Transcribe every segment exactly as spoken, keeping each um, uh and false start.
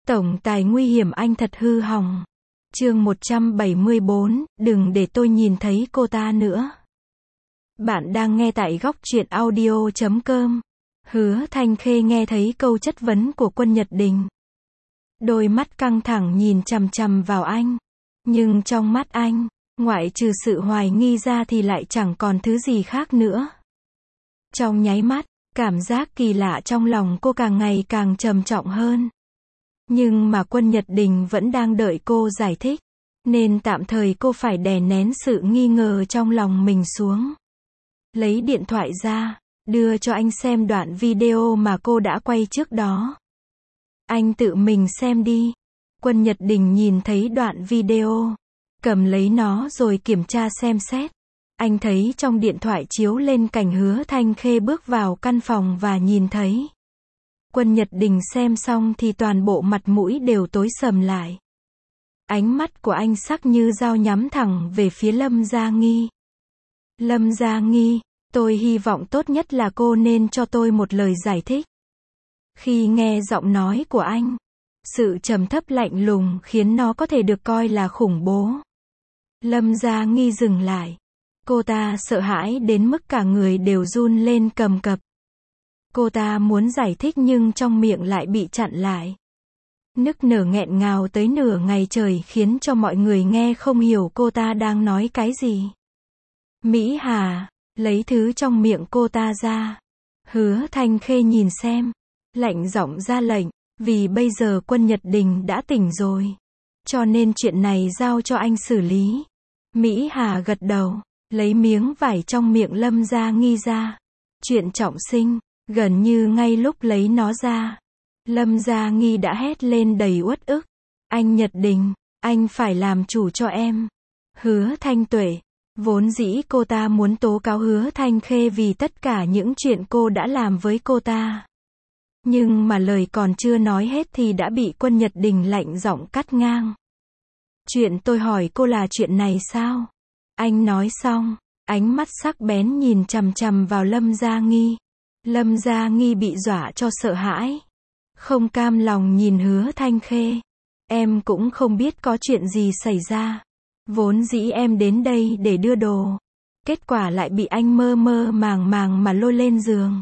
Tổng tài nguy hiểm anh thật hư hỏng. Chương một trăm bảy mươi bốn, đừng để tôi nhìn thấy cô ta nữa. Bạn đang nghe tại góc truyện audio chấm com. Hứa Thanh Khê nghe thấy câu chất vấn của Quân Nhật Đình. Đôi mắt căng thẳng nhìn chằm chằm vào anh. Nhưng trong mắt anh, ngoại trừ sự hoài nghi ra thì lại chẳng còn thứ gì khác nữa. Trong nháy mắt, cảm giác kỳ lạ trong lòng cô càng ngày càng trầm trọng hơn. Nhưng mà Quân Nhật Đình vẫn đang đợi cô giải thích, nên tạm thời cô phải đè nén sự nghi ngờ trong lòng mình xuống. Lấy điện thoại ra, đưa cho anh xem đoạn video mà cô đã quay trước đó. Anh tự mình xem đi. Quân Nhật Đình nhìn thấy đoạn video, cầm lấy nó rồi kiểm tra xem xét. Anh thấy trong điện thoại chiếu lên cảnh Hứa Thanh Khê bước vào căn phòng và nhìn thấy. Quân Nhật Đình xem xong thì toàn bộ mặt mũi đều tối sầm lại. Ánh mắt của anh sắc như dao nhắm thẳng về phía Lâm Gia Nghi. Lâm Gia Nghi, tôi hy vọng tốt nhất là cô nên cho tôi một lời giải thích. Khi nghe giọng nói của anh, sự trầm thấp lạnh lùng khiến nó có thể được coi là khủng bố. Lâm Gia Nghi dừng lại. Cô ta sợ hãi đến mức cả người đều run lên cầm cập. Cô ta muốn giải thích nhưng trong miệng lại bị chặn lại. Nức nở nghẹn ngào tới nửa ngày trời khiến cho mọi người nghe không hiểu cô ta đang nói cái gì. Mỹ Hà, lấy thứ trong miệng cô ta ra. Hứa Thanh Khê nhìn xem. Lạnh giọng ra lệnh, vì bây giờ Quân Nhật Đình đã tỉnh rồi. Cho nên chuyện này giao cho anh xử lý. Mỹ Hà gật đầu, lấy miếng vải trong miệng Lâm Gia Nghi ra. Chuyện trọng sinh. Gần như ngay lúc lấy nó ra, Lâm Gia Nghi đã hét lên đầy uất ức. Anh Nhật Đình, anh phải làm chủ cho em. Hứa Thanh Tuệ, vốn dĩ cô ta muốn tố cáo Hứa Thanh Khê vì tất cả những chuyện cô đã làm với cô ta. Nhưng mà lời còn chưa nói hết thì đã bị Quân Nhật Đình lạnh giọng cắt ngang. Chuyện tôi hỏi cô là chuyện này sao? Anh nói xong, ánh mắt sắc bén nhìn chằm chằm vào Lâm Gia Nghi. Lâm Gia Nghi bị dọa cho sợ hãi. Không cam lòng nhìn Hứa Thanh Khê. Em cũng không biết có chuyện gì xảy ra. Vốn dĩ em đến đây để đưa đồ. Kết quả lại bị anh mơ mơ màng màng mà lôi lên giường.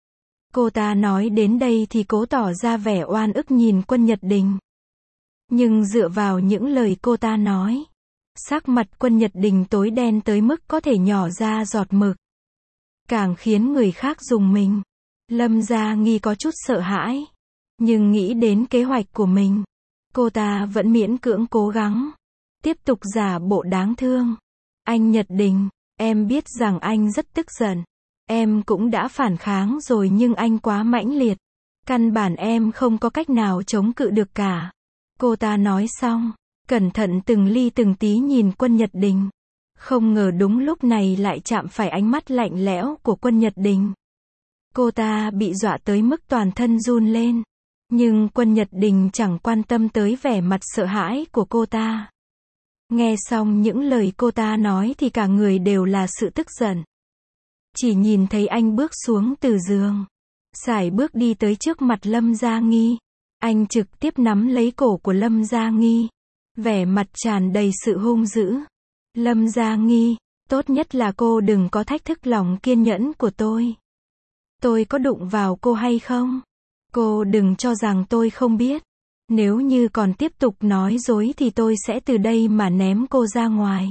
Cô ta nói đến đây thì cố tỏ ra vẻ oan ức nhìn Quân Nhật Đình. Nhưng dựa vào những lời cô ta nói, sắc mặt Quân Nhật Đình tối đen tới mức có thể nhỏ ra giọt mực. Càng khiến người khác rùng mình. Lâm Gia Nghi có chút sợ hãi. Nhưng nghĩ đến kế hoạch của mình, cô ta vẫn miễn cưỡng cố gắng. Tiếp tục giả bộ đáng thương. Anh Nhật Đình, em biết rằng anh rất tức giận. Em cũng đã phản kháng rồi nhưng anh quá mãnh liệt. Căn bản em không có cách nào chống cự được cả. Cô ta nói xong, cẩn thận từng ly từng tí nhìn Quân Nhật Đình. Không ngờ đúng lúc này lại chạm phải ánh mắt lạnh lẽo của Quân Nhật Đình. Cô ta bị dọa tới mức toàn thân run lên. Nhưng Quân Nhật Đình chẳng quan tâm tới vẻ mặt sợ hãi của cô ta. Nghe xong những lời cô ta nói thì cả người đều là sự tức giận. Chỉ nhìn thấy anh bước xuống từ giường. Sải bước đi tới trước mặt Lâm Gia Nghi. Anh trực tiếp nắm lấy cổ của Lâm Gia Nghi. Vẻ mặt tràn đầy sự hung dữ. Lâm Gia Nghi, tốt nhất là cô đừng có thách thức lòng kiên nhẫn của tôi. Tôi có đụng vào cô hay không? Cô đừng cho rằng tôi không biết. Nếu như còn tiếp tục nói dối thì tôi sẽ từ đây mà ném cô ra ngoài.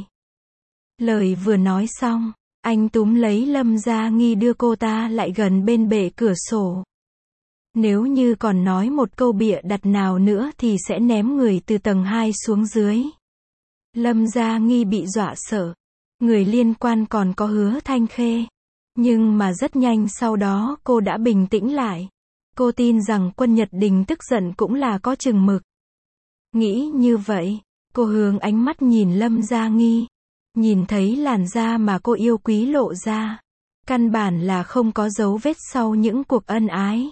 Lời vừa nói xong, anh túm lấy Lâm Gia Nghi đưa cô ta lại gần bên bệ cửa sổ. Nếu như còn nói một câu bịa đặt nào nữa thì sẽ ném người từ tầng hai xuống dưới. Lâm Gia Nghi bị dọa sợ. Người liên quan còn có Hứa Thanh Khê. Nhưng mà rất nhanh sau đó cô đã bình tĩnh lại. Cô tin rằng Quân Nhật Đình tức giận cũng là có chừng mực. Nghĩ như vậy, cô hướng ánh mắt nhìn Lâm Gia Nghi. Nhìn thấy làn da mà cô yêu quý lộ ra. Căn bản là không có dấu vết sau những cuộc ân ái.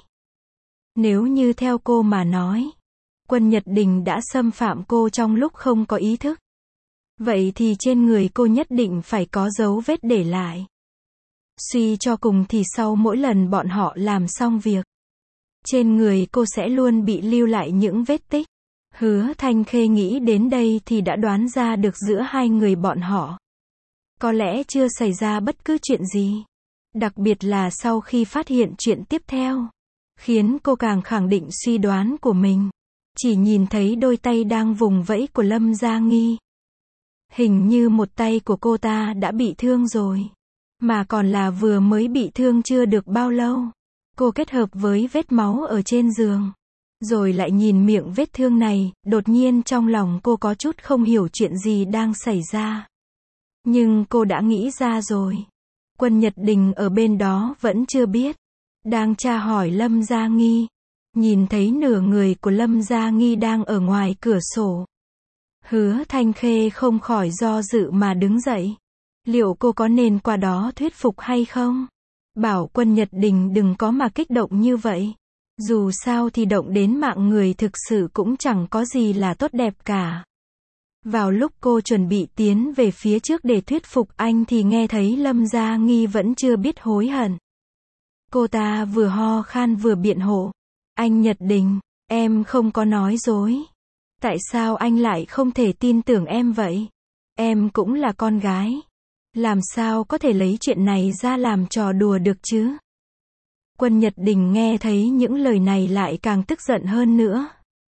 Nếu như theo cô mà nói, Quân Nhật Đình đã xâm phạm cô trong lúc không có ý thức. Vậy thì trên người cô nhất định phải có dấu vết để lại. Suy cho cùng thì sau mỗi lần bọn họ làm xong việc, trên người cô sẽ luôn bị lưu lại những vết tích. Hứa Thanh Khê nghĩ đến đây thì đã đoán ra được giữa hai người bọn họ có lẽ chưa xảy ra bất cứ chuyện gì. Đặc biệt là sau khi phát hiện chuyện tiếp theo, khiến cô càng khẳng định suy đoán của mình. Chỉ nhìn thấy đôi tay đang vùng vẫy của Lâm Gia Nghi. Hình như một tay của cô ta đã bị thương rồi. Mà còn là vừa mới bị thương chưa được bao lâu. Cô kết hợp với vết máu ở trên giường. Rồi lại nhìn miệng vết thương này, đột nhiên trong lòng cô có chút không hiểu chuyện gì đang xảy ra. Nhưng cô đã nghĩ ra rồi. Quân Nhật Đình ở bên đó vẫn chưa biết. Đang tra hỏi Lâm Gia Nghi. Nhìn thấy nửa người của Lâm Gia Nghi đang ở ngoài cửa sổ. Hứa Thanh Khê không khỏi do dự mà đứng dậy. Liệu cô có nên qua đó thuyết phục hay không? Bảo Quân Nhật Đình đừng có mà kích động như vậy. Dù sao thì động đến mạng người thực sự cũng chẳng có gì là tốt đẹp cả. Vào lúc cô chuẩn bị tiến về phía trước để thuyết phục anh thì nghe thấy Lâm Gia Nghi vẫn chưa biết hối hận. Cô ta vừa ho khan vừa biện hộ. Anh Nhật Đình, em không có nói dối. Tại sao anh lại không thể tin tưởng em vậy? Em cũng là con gái. Làm sao có thể lấy chuyện này ra làm trò đùa được chứ? Quân Nhật Đình nghe thấy những lời này lại càng tức giận hơn nữa.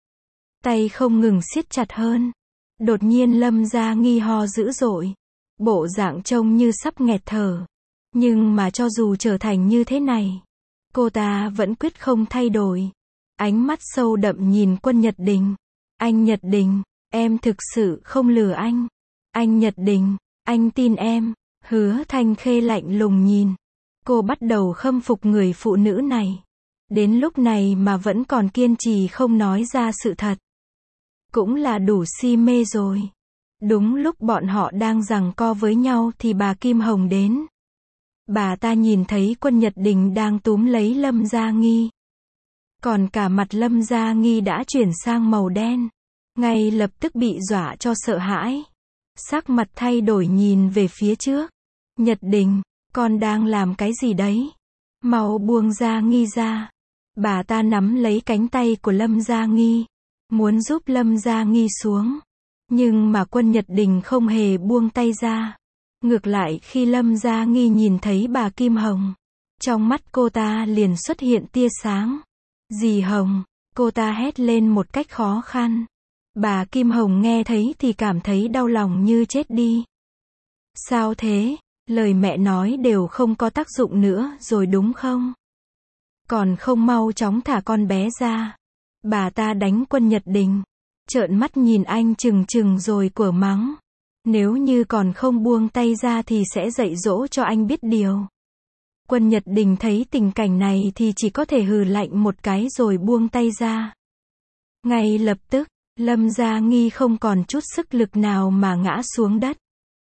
Tay không ngừng siết chặt hơn. Đột nhiên Lâm Gia Nghi ho dữ dội. Bộ dạng trông như sắp nghẹt thở. Nhưng mà cho dù trở thành như thế này, cô ta vẫn quyết không thay đổi. Ánh mắt sâu đậm nhìn Quân Nhật Đình. Anh Nhật Đình, em thực sự không lừa anh. Anh Nhật Đình, anh tin em. Hứa Thanh Khê lạnh lùng nhìn. Cô bắt đầu khâm phục người phụ nữ này. Đến lúc này mà vẫn còn kiên trì không nói ra sự thật. Cũng là đủ si mê rồi. Đúng lúc bọn họ đang giằng co với nhau thì bà Kim Hồng đến. Bà ta nhìn thấy Quân Nhật Đình đang túm lấy Lâm Gia Nghi. Còn cả mặt Lâm Gia Nghi đã chuyển sang màu đen. Ngay lập tức bị dọa cho sợ hãi. Sắc mặt thay đổi nhìn về phía trước. Nhật Đình, con đang làm cái gì đấy? Mau buông Gia Nghi ra. Bà ta nắm lấy cánh tay của Lâm Gia Nghi. Muốn giúp Lâm Gia Nghi xuống. Nhưng mà Quân Nhật Đình không hề buông tay ra. Ngược lại khi Lâm Gia Nghi nhìn thấy bà Kim Hồng. Trong mắt cô ta liền xuất hiện tia sáng. Dì Hồng, cô ta hét lên một cách khó khăn. Bà Kim Hồng nghe thấy thì cảm thấy đau lòng như chết đi. Sao thế? Lời mẹ nói đều không có tác dụng nữa rồi đúng không? Còn không mau chóng thả con bé ra. Bà ta đánh Quân Nhật Đình. Trợn mắt nhìn anh chừng chừng rồi của mắng. Nếu như còn không buông tay ra thì sẽ dạy dỗ cho anh biết điều. Quân Nhật Đình thấy tình cảnh này thì chỉ có thể hừ lạnh một cái rồi buông tay ra. Ngay lập tức, Lâm Gia Nghi không còn chút sức lực nào mà ngã xuống đất.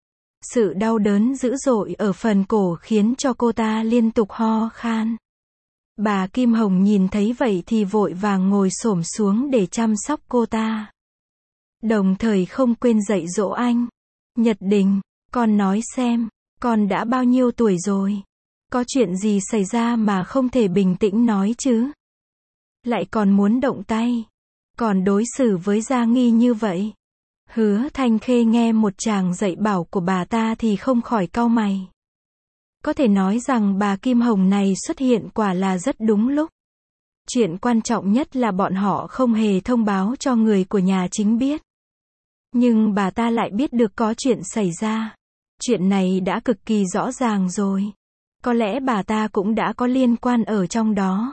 Sự đau đớn dữ dội ở phần cổ khiến cho cô ta liên tục ho khan. Bà Kim Hồng nhìn thấy vậy thì vội vàng ngồi xổm xuống để chăm sóc cô ta. Đồng thời không quên dạy dỗ anh. Nhật Đình, con nói xem, con đã bao nhiêu tuổi rồi? Có chuyện gì xảy ra mà không thể bình tĩnh nói chứ? Lại còn muốn động tay. Còn đối xử với Gia Nghi như vậy. Hứa Thanh Khê nghe một tràng dạy bảo của bà ta thì không khỏi cau mày. Có thể nói rằng bà Kim Hồng này xuất hiện quả là rất đúng lúc. Chuyện quan trọng nhất là bọn họ không hề thông báo cho người của nhà chính biết. Nhưng bà ta lại biết được có chuyện xảy ra. Chuyện này đã cực kỳ rõ ràng rồi. Có lẽ bà ta cũng đã có liên quan ở trong đó.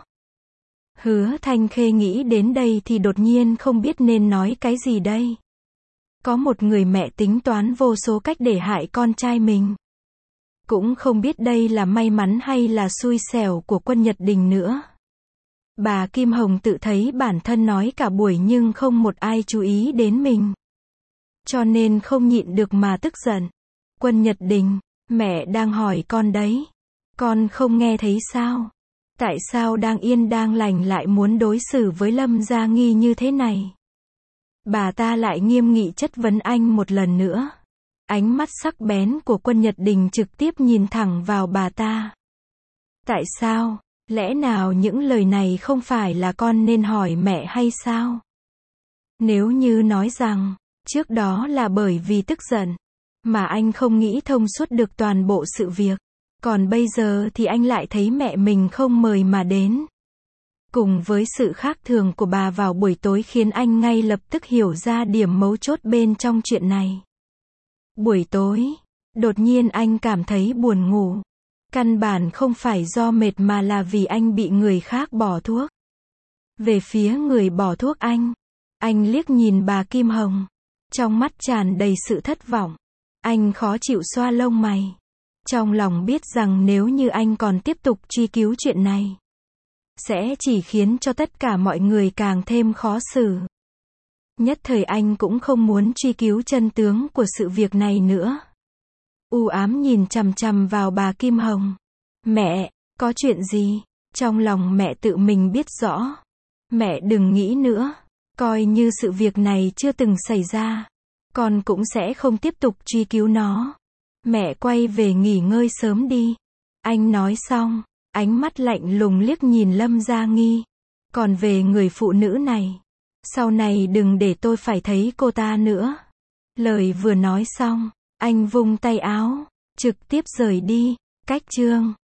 Hứa Thanh Khê nghĩ đến đây thì đột nhiên không biết nên nói cái gì đây. Có một người mẹ tính toán vô số cách để hại con trai mình. Cũng không biết đây là may mắn hay là xui xẻo của Quân Nhật Đình nữa. Bà Kim Hồng tự thấy bản thân nói cả buổi nhưng không một ai chú ý đến mình. Cho nên không nhịn được mà tức giận. Quân Nhật Đình, mẹ đang hỏi con đấy. Con không nghe thấy sao? Tại sao đang yên đang lành lại muốn đối xử với Lâm Gia Nghi như thế này? Bà ta lại nghiêm nghị chất vấn anh một lần nữa. Ánh mắt sắc bén của Quân Nhật Đình trực tiếp nhìn thẳng vào bà ta. Tại sao? Lẽ nào những lời này không phải là con nên hỏi mẹ hay sao? Nếu như nói rằng, trước đó là bởi vì tức giận, mà anh không nghĩ thông suốt được toàn bộ sự việc. Còn bây giờ thì anh lại thấy mẹ mình không mời mà đến. Cùng với sự khác thường của bà vào buổi tối khiến anh ngay lập tức hiểu ra điểm mấu chốt bên trong chuyện này. Buổi tối, đột nhiên anh cảm thấy buồn ngủ. Căn bản không phải do mệt mà là vì anh bị người khác bỏ thuốc. Về phía người bỏ thuốc anh, anh liếc nhìn bà Kim Hồng. Trong mắt tràn đầy sự thất vọng. Anh khó chịu xoa lông mày. Trong lòng biết rằng nếu như anh còn tiếp tục truy cứu chuyện này, sẽ chỉ khiến cho tất cả mọi người càng thêm khó xử. Nhất thời anh cũng không muốn truy cứu chân tướng của sự việc này nữa. U ám nhìn chằm chằm vào bà Kim Hồng. Mẹ, có chuyện gì? Trong lòng mẹ tự mình biết rõ. Mẹ đừng nghĩ nữa. Coi như sự việc này chưa từng xảy ra. Con cũng sẽ không tiếp tục truy cứu nó. Mẹ quay về nghỉ ngơi sớm đi. Anh nói xong, ánh mắt lạnh lùng liếc nhìn Lâm Gia Nghi. Còn về người phụ nữ này, sau này đừng để tôi phải thấy cô ta nữa. Lời vừa nói xong, anh vung tay áo, trực tiếp rời đi. Cách chương